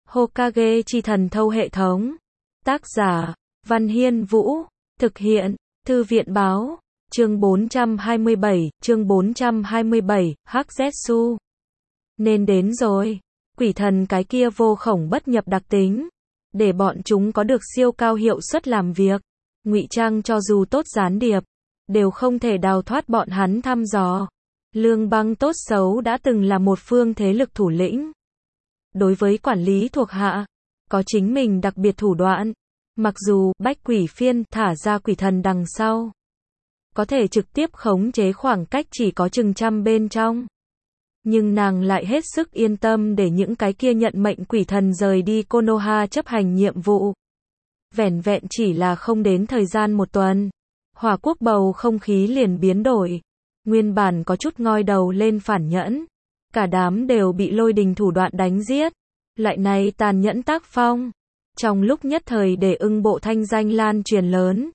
Hokage chi thần thâu hệ thống. Tác giả, Văn Hiên Vũ. Thực hiện, Thư viện báo. Chương 427, Hắc Zetsu. Nên đến rồi. Quỷ thần cái kia vô khổng bất nhập đặc tính. Để bọn chúng có được siêu cao hiệu suất làm việc. Ngụy trang cho dù tốt gián điệp. Đều không thể đào thoát bọn hắn thăm dò. Lương Băng tốt xấu đã từng là một phương thế lực thủ lĩnh. Đối với quản lý thuộc hạ, có chính mình đặc biệt thủ đoạn. Mặc dù Bách Quỷ Phiên thả ra quỷ thần đằng sau, có thể trực tiếp khống chế khoảng cách chỉ có chừng trăm bên trong. Nhưng nàng lại hết sức yên tâm để những cái kia nhận mệnh quỷ thần rời đi Konoha chấp hành nhiệm vụ. Vẻn vẹn chỉ là không đến thời gian một tuần, Hỏa Quốc bầu không khí liền biến đổi. Nguyên bản có chút ngoi đầu lên phản nhẫn, cả đám đều bị Lôi Đình thủ đoạn đánh giết. Lại này tàn nhẫn tác phong, trong lúc nhất thời để Ưng Bộ thanh danh lan truyền lớn.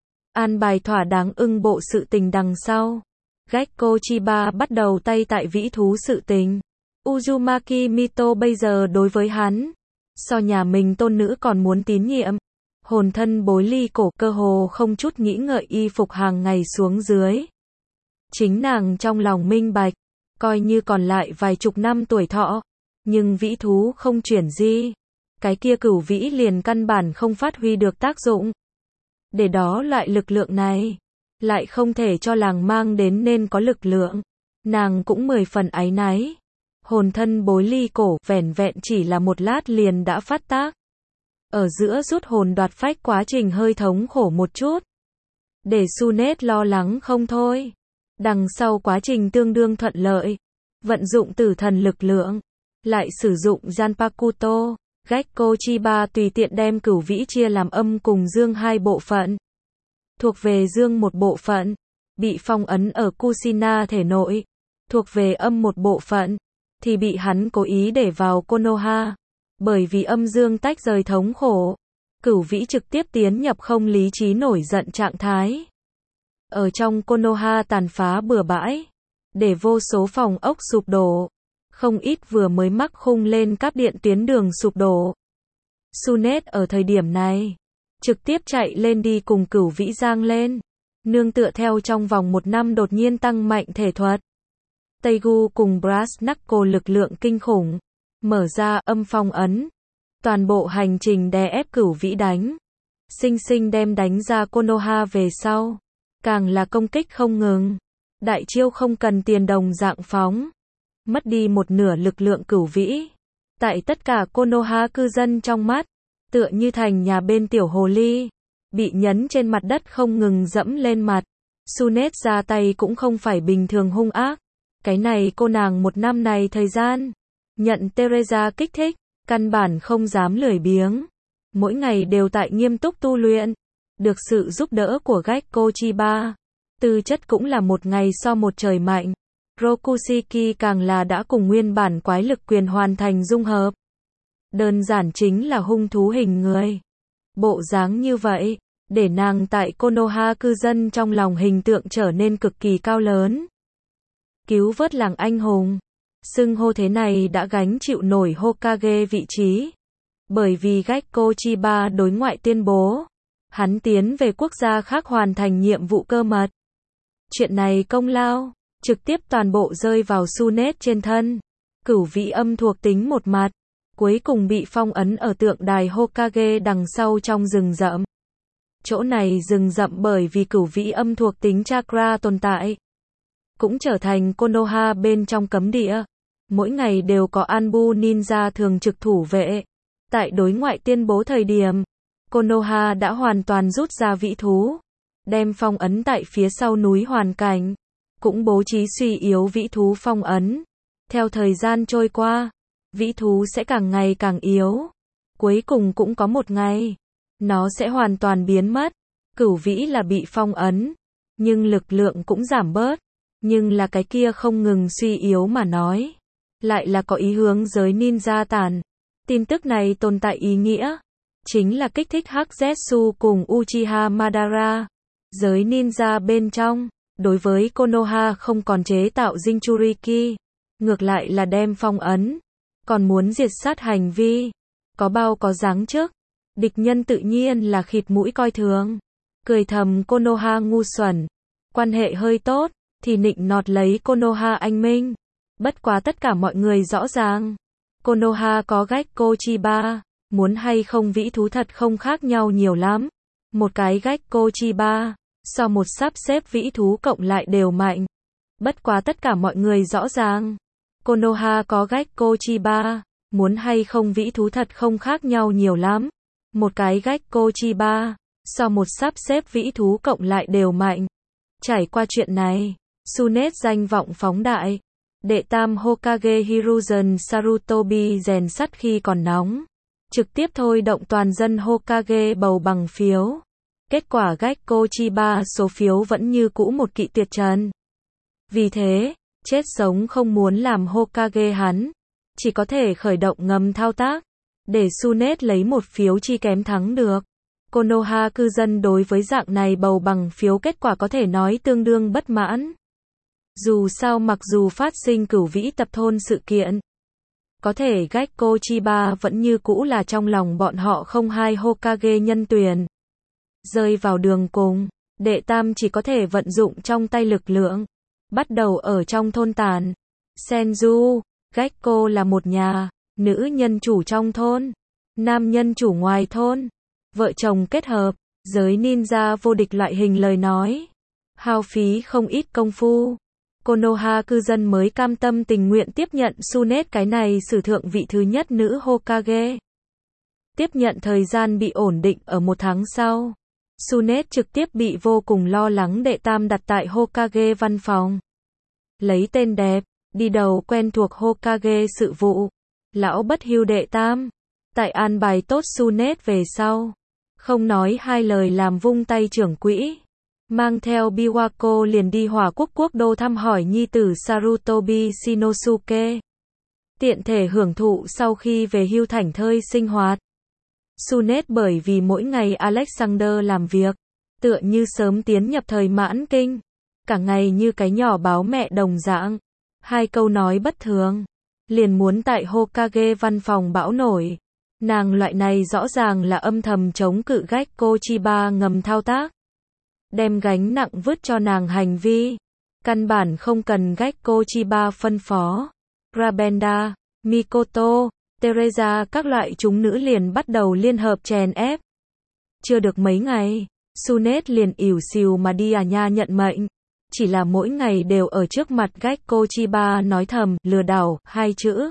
An bài thỏa đáng Ưng Bộ sự tình đằng sau, Gekko Chiba bắt đầu tay tại vĩ thú sự tình. Uzumaki Mito bây giờ đối với hắn, so nhà mình tôn nữ còn muốn tín nhiệm. Hồn thân bối ly cổ, cơ hồ không chút nghĩ ngợi y phục hàng ngày xuống dưới. Chính nàng trong lòng minh bạch, coi như còn lại vài chục năm tuổi thọ, nhưng vĩ thú không chuyển di, cái kia cửu vĩ liền căn bản không phát huy được tác dụng. Để đó loại lực lượng này, lại không thể cho làng mang đến nên có lực lượng. Nàng cũng 10 phần áy náy. Hồn thân bối ly cổ, vẻn vẹn chỉ là một lát liền đã phát tác. Ở giữa rút hồn đoạt phách quá trình hơi thống khổ một chút. Để Sunet lo lắng không thôi. Đằng sau quá trình tương đương thuận lợi. Vận dụng tử thần lực lượng. Lại sử dụng Zanpakuto. Gekko Chiba tùy tiện đem cửu vĩ chia làm âm cùng dương hai bộ phận. Thuộc về dương một bộ phận, bị phong ấn ở Kushina thể nội. Thuộc về âm một bộ phận, thì bị hắn cố ý để vào Konoha. Bởi vì âm dương tách rời thống khổ, cửu vĩ trực tiếp tiến nhập không lý trí nổi giận trạng thái. Ở trong Konoha tàn phá bừa bãi, để vô số phòng ốc sụp đổ. Không ít vừa mới mắc khung lên cáp điện tuyến đường sụp đổ. Sunet ở thời điểm này, trực tiếp chạy lên đi cùng cửu vĩ giang lên. Nương tựa theo trong vòng 1 năm đột nhiên tăng mạnh thể thuật. Teigu cùng Brass Knuckle lực lượng kinh khủng. Mở ra âm phong ấn. Toàn bộ hành trình đè ép cửu vĩ đánh. Sinh sinh đem đánh ra Konoha về sau. Càng là công kích không ngừng. Đại chiêu không cần tiền đồng dạng phóng. Mất đi một nửa lực lượng cửu vĩ. Tại tất cả Konoha cư dân trong mắt, tựa như thành nhà bên tiểu hồ ly, bị nhấn trên mặt đất không ngừng dẫm lên mặt. Sunet ra tay cũng không phải bình thường hung ác. Cái này cô nàng 1 năm này thời gian, nhận Teresa kích thích, căn bản không dám lười biếng. Mỗi ngày đều tại nghiêm túc tu luyện. Được sự giúp đỡ của Gekko Chiba, tư chất cũng là một ngày so một trời mạnh. Rokushiki càng là đã cùng nguyên bản quái lực quyền hoàn thành dung hợp. Đơn giản chính là hung thú hình người. Bộ dáng như vậy, để nàng tại Konoha cư dân trong lòng hình tượng trở nên cực kỳ cao lớn. Cứu vớt làng anh hùng. Xưng hô thế này đã gánh chịu nổi Hokage vị trí. Bởi vì Gekko Chiba đối ngoại tuyên bố, hắn tiến về quốc gia khác hoàn thành nhiệm vụ cơ mật. Chuyện này công lao trực tiếp toàn bộ rơi vào Sunet trên thân. Cửu vĩ âm thuộc tính một mặt, cuối cùng bị phong ấn ở tượng đài Hokage đằng sau trong rừng rậm. Chỗ này rừng rậm bởi vì cửu vĩ âm thuộc tính chakra tồn tại, cũng trở thành Konoha bên trong cấm địa. Mỗi ngày đều có Anbu Ninja thường trực thủ vệ. Tại đối ngoại tuyên bố thời điểm, Konoha đã hoàn toàn rút ra vĩ thú, đem phong ấn tại phía sau núi hoàn cảnh. Cũng bố trí suy yếu vĩ thú phong ấn. Theo thời gian trôi qua, vĩ thú sẽ càng ngày càng yếu. Cuối cùng cũng có một ngày, nó sẽ hoàn toàn biến mất. Cửu vĩ là bị phong ấn, nhưng lực lượng cũng giảm bớt. Nhưng là cái kia không ngừng suy yếu mà nói, lại là có ý hướng giới ninja tàn. Tin tức này tồn tại ý nghĩa, chính là kích thích Hắc Zetsu cùng Uchiha Madara. Giới ninja bên trong, đối với Konoha không còn chế tạo Jinchuriki, ngược lại là đem phong ấn, còn muốn diệt sát hành vi. có bao có dáng chức. Địch nhân tự nhiên là khịt mũi coi thường. Cười thầm Konoha ngu xuẩn. Quan hệ hơi tốt, thì nịnh nọt lấy Konoha anh minh. Bất quá tất cả mọi người rõ ràng. Konoha có Gekko Chiba, muốn hay không vĩ thú thật không khác nhau nhiều lắm. Một cái Gekko Chiba, so một sắp xếp vĩ thú cộng lại đều mạnh. Bất quá tất cả mọi người rõ ràng. Konoha có Gekko Chiba, muốn hay không vĩ thú thật không khác nhau nhiều lắm. Một cái Gekko Chiba, so một sắp xếp vĩ thú cộng lại đều mạnh. Trải qua chuyện này, Tsunade danh vọng phóng đại. Đệ tam Hokage Hiruzen Sarutobi rèn sắt khi còn nóng. Trực tiếp thôi động toàn dân Hokage bầu bằng phiếu. Kết quả Gekko Chiba số phiếu vẫn như cũ một kỵ tuyệt trần. Vì thế, chết sống không muốn làm Hokage hắn. Chỉ có thể khởi động ngầm thao tác. Để Tsunade lấy một phiếu chi kém thắng được. Konoha cư dân đối với dạng này bầu bằng phiếu kết quả có thể nói tương đương bất mãn. Dù sao mặc dù phát sinh cửu vĩ tập thôn sự kiện, có thể Gekko Chiba vẫn như cũ là trong lòng bọn họ không hai Hokage nhân tuyển. Rơi vào đường cùng, đệ tam chỉ có thể vận dụng trong tay lực lượng. Bắt đầu ở trong thôn tàn. Senju, Gekko là một nhà, nữ nhân chủ trong thôn, nam nhân chủ ngoài thôn. Vợ chồng kết hợp, giới ninja vô địch loại hình lời nói. Hao phí không ít công phu. Konoha cư dân mới cam tâm tình nguyện tiếp nhận Tsunade cái này sử thượng vị thứ nhất nữ Hokage. Tiếp nhận thời gian bị ổn định ở một tháng sau. Tsunade trực tiếp bị vô cùng lo lắng đệ tam đặt tại Hokage văn phòng. Lấy tên đẹp, đi đầu quen thuộc Hokage sự vụ. Lão bất hưu đệ tam. Tại an bài tốt Tsunade về sau. Không nói hai lời làm vung tay trưởng quỹ. Mang theo Biwako liền đi Hỏa Quốc quốc đô thăm hỏi nhi tử Sarutobi Shinosuke. Tiện thể hưởng thụ sau khi về hưu thảnh thơi sinh hoạt. Tsunade bởi vì mỗi ngày Alexander làm việc, tựa như sớm tiến nhập thời mãn kinh. Cả ngày như cái nhỏ báo mẹ đồng dạng. Hai câu nói bất thường. Liền muốn tại Hokage văn phòng bão nổi. Nàng loại này rõ ràng là âm thầm chống cự Gekko Chiba ngầm thao tác. Đem gánh nặng vứt cho nàng hành vi. Căn bản không cần Gekko Chiba phân phó. Rabenda, Mikoto, Teresa các loại chúng nữ liền bắt đầu liên hợp chèn ép. Chưa được mấy ngày, Tsunade liền ỉu xìu mà đi nha nhận mệnh. Chỉ là mỗi ngày đều ở trước mặt Gekko Chiba nói thầm, lừa đảo, hai chữ.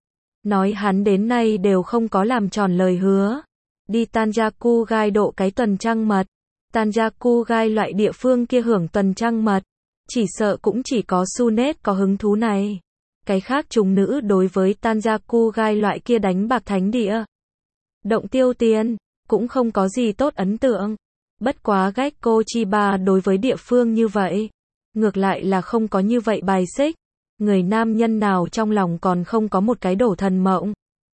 Nói hắn đến nay đều không có làm tròn lời hứa. Đi Tanjaku gai độ cái tuần trăng mật. Tanjaku gai loại địa phương kia hưởng tuần trăng mật. Chỉ sợ cũng chỉ có Tsunade có hứng thú này. Cái khác chúng nữ đối với Tanjaku gai loại kia đánh bạc thánh địa. Động tiêu tiền, cũng không có gì tốt ấn tượng. Bất quá Gekko Chiba đối với địa phương như vậy. Ngược lại là không có như vậy bài xích. Người nam nhân nào trong lòng còn không có một cái đổ thần mộng.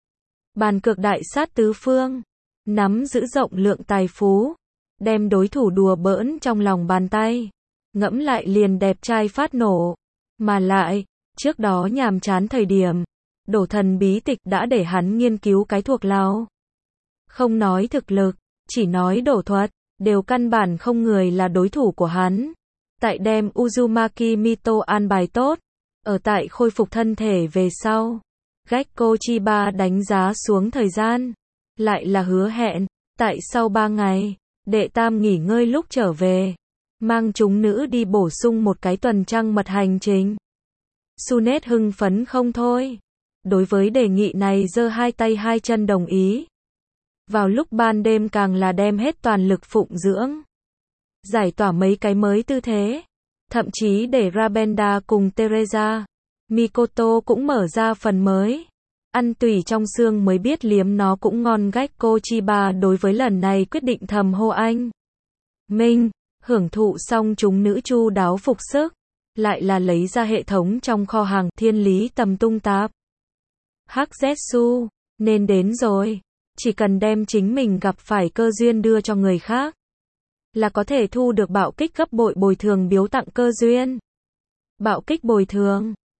Bàn cược đại sát tứ phương. Nắm giữ rộng lượng tài phú. Đem đối thủ đùa bỡn trong lòng bàn tay. Ngẫm lại liền đẹp trai phát nổ. Mà lại, trước đó nhàm chán thời điểm. Đổ thần bí tịch đã để hắn nghiên cứu cái thuộc lao. Không nói thực lực, chỉ nói đổ thuật. Đều căn bản không người là đối thủ của hắn. Tại đem Uzumaki Mito an bài tốt. Ở tại khôi phục thân thể về sau. Gekko Chiba đánh giá xuống thời gian. Lại là hứa hẹn. Tại sau 3 ngày. Đệ tam nghỉ ngơi lúc trở về. Mang chúng nữ đi bổ sung một cái tuần trăng mật hành trình. Tsunade hưng phấn không thôi. Đối với đề nghị này giơ hai tay hai chân đồng ý. Vào lúc ban đêm càng là đem hết toàn lực phụng dưỡng. Giải tỏa mấy cái mới tư thế. Thậm chí để Rabenda cùng Teresa, Mikoto cũng mở ra phần mới. Ăn tùy trong xương mới biết liếm nó cũng ngon. Gekko Chiba đối với lần này quyết định thầm hô anh Minh, hưởng thụ xong chúng nữ chu đáo phục sức. Lại là lấy ra hệ thống trong kho hàng thiên lý tầm tung tạp. Hắc Zetsu, nên đến rồi. Chỉ cần đem chính mình gặp phải cơ duyên đưa cho người khác. Là có thể thu được bạo kích gấp bội bồi thường biếu tặng cơ duyên. Bạo kích bồi thường,